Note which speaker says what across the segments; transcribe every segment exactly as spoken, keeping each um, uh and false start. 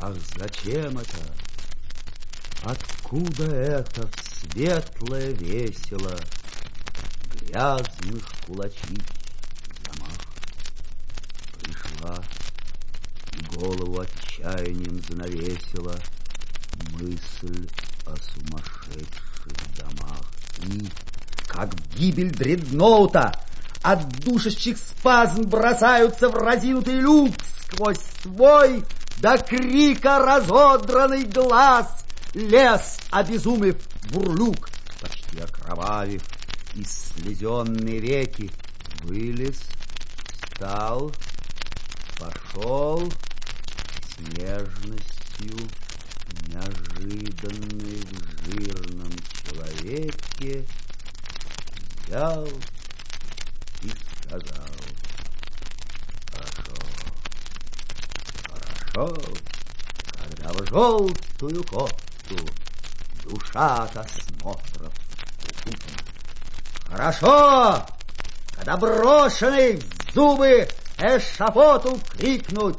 Speaker 1: Ах, зачем это? Откуда это светлое весело грязных кулачищ замах? Пришла и голову отчаянием занавесила мысль о сумасшедших домах. И, как гибель дредноута, от душащих спазм бросаются в разинутый люк сквозь свой до крика разодранный глаз. Лес, обезумев, бурлюк, почти окровавив, и слезенные веки, вылез, встал, пошел с нежностью, неожиданной в жирном человеке, взял и сказал: хорошо, хорошо, когда в желтую кофту душа от осмотров укутана. Хорошо, когда брошенный в зубы эшафоту крикнуть: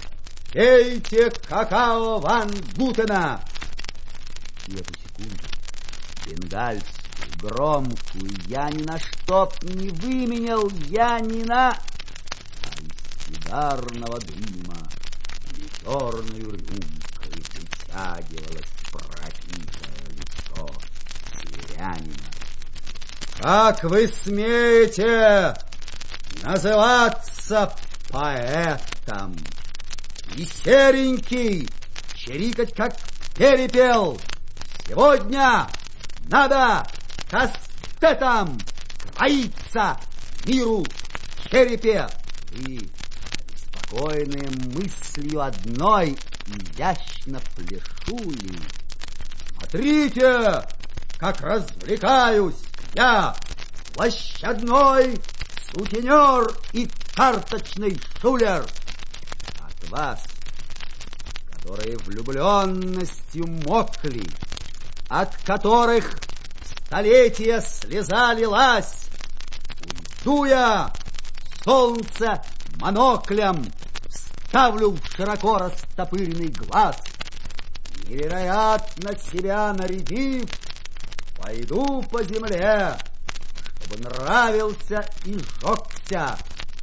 Speaker 1: пейте какао Ван Гутена! И эту секунду, бенгальскую, громкую, я ни на что не выменял, я ни на... А из сигарного дыма не черную рюмкой притягивалось пропитое лицо северянина. Как вы смеете называться поэтом и серенький чирикать, как перепел? Сегодня надо кастетом кроиться миру в черепе. И спокойной мыслью одной изящно пляшули. Смотрите, как развлекаюсь я, площадной сутенер и карточный шулер. От вас, которые влюбленностью мокли, от которых столетия слеза лилась, уйду я, солнце моноклем вставлю в широко растопыренный глаз, невероятно себя нарядив, пойду по земле, чтобы нравился и жёгся,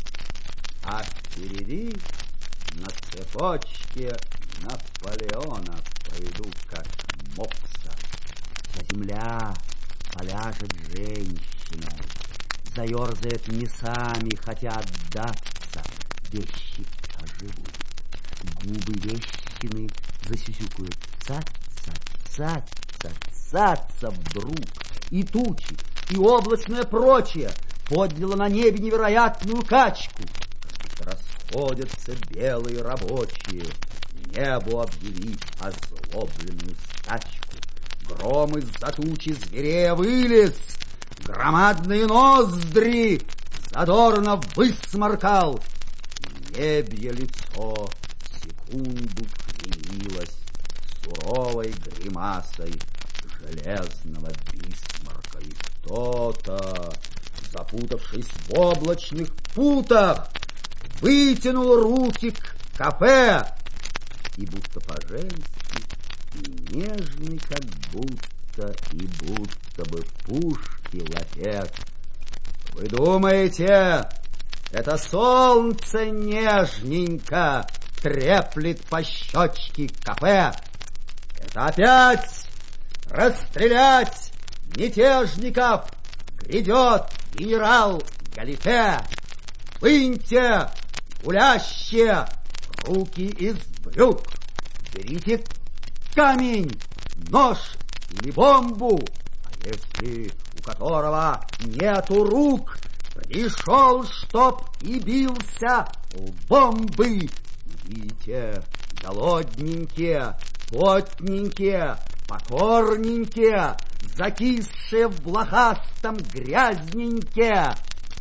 Speaker 1: а впереди на цепочке Наполеона пойду, как мопса. Вся земля поляжет женщиной, заерзает мясами, хотя отдаться, вещи оживут. Губы вещины засюсюкают цаца, цаца, цаца вдруг, и тучи, и облачное прочее подняло на небе невероятную качку. Расходятся белые рабочие, небу объявив озлобленную стачку. Гром из-за тучи зверея вылез, громадные ноздри задорно высморкал. Небье лицо секунду кривилось суровой гримасой железного бисмарка. И кто-то, запутавшись в облачных путах, вытянул руки к кафе и будто по-женски, и нежный, как будто, и будто бы пушки лапет. Вы думаете, это солнце нежненько треплет по щечке кафе? Это опять расстрелять мятежников грядет генерал Галифе. Выньте гулящие руки из брюк, берите камень, нож или бомбу, а если у которого нету рук, пришел, чтоб и бился в бомбы. Идите, голодненькие, потненькие, покорненькие, закисшие в блохастом грязненькие.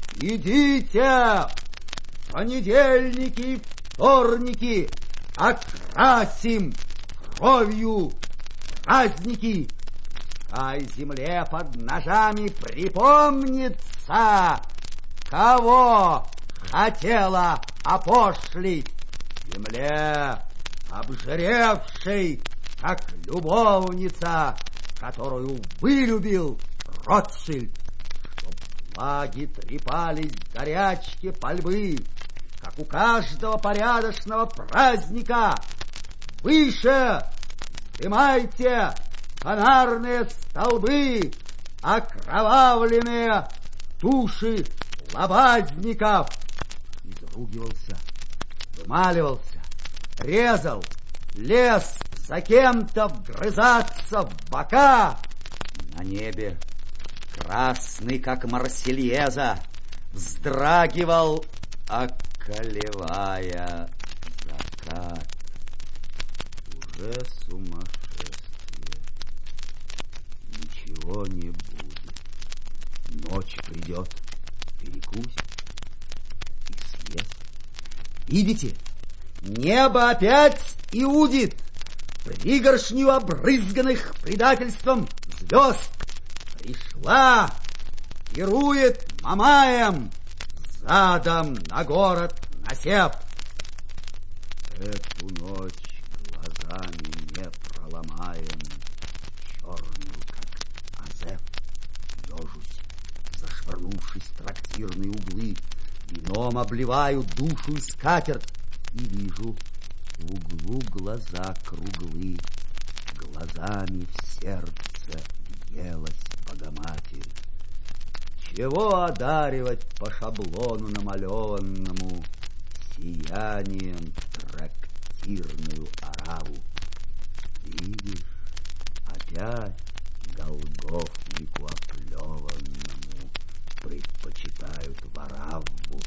Speaker 1: Идите, понедельники и вторники, окрасим кровью праздники. Пускай земле под ножами припомнится, кого хотела опошлить. Земле обжиревший, как любовница, которую вылюбил Ротшильд, чтоб флаги трепались в горячке пальбы, как у каждого порядочного праздника. Выше вздымайте фонарные столбы, окровавленные туши лобазников. Изругивался, вымаливался, резал, лез за кем-то вгрызаться в бока. На небе, красный, как Марсельеза, вздрагивал, околевая закат. Уже сумасшествие. Ничего не будет. Ночь придет, перекусит и съест. Видите, небо опять иудит. Пригоршню обрызганных предательством звезд пришла, пирует Мамаем, задом на город насев. Эту ночь глазами не проломаем, черную, как Азеф, ежусь, зашвырнувшись в трактирные углы, вином обливаю душу и скатерть, и вижу в углу глаза круглы, глазами в сердце въелась Богоматерь. Чего одаривать по шаблону намалеванному сиянием трактирную ораву? Видишь, опять голгофнику оплеванному предпочитают вораву.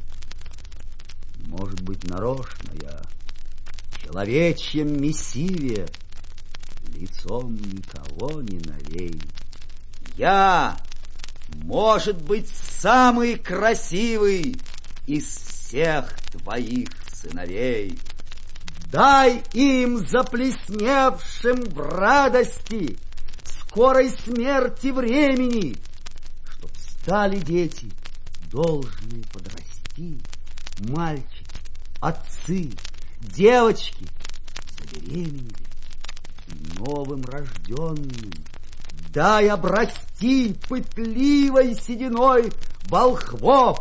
Speaker 1: Может быть, нарочно я в человечьем мессиве лицом никого не налей. Я, может быть, самый красивый из всех твоих сыновей. Дай им, заплесневшим в радости скорой смерти времени, чтоб стали дети, должны подрасти, мальчики, отцы, девочки забеременели, и новым рожденным дай обрасти пытливой сединой волхвов.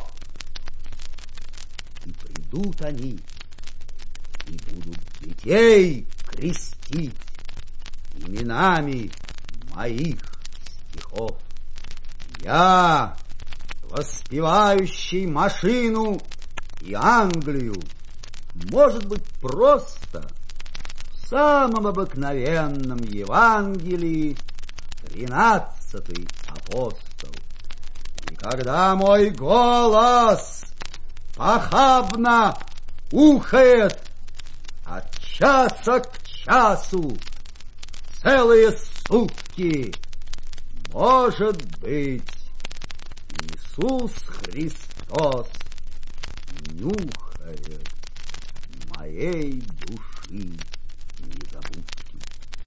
Speaker 1: И придут они, и будут детей крестить именами моих стихов. Я, воспевающий машину и Англию, может быть, просто в самом обыкновенном Евангелии тринадцатый апостол. И когда мой голос похабно ухает от часа к часу целые сутки, может быть, Иисус Христос нюхает моей души